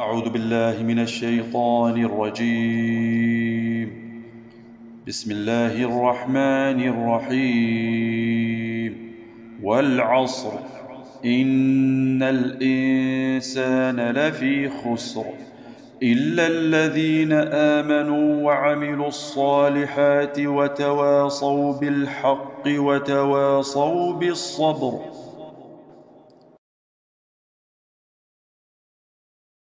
أعوذ بالله من الشيطان الرجيم. بسم الله الرحمن الرحيم. والعصر إن الإنسان لفي خسر إلا الذين آمنوا وعملوا الصالحات وتواصوا بالحق وتواصوا بالصبر.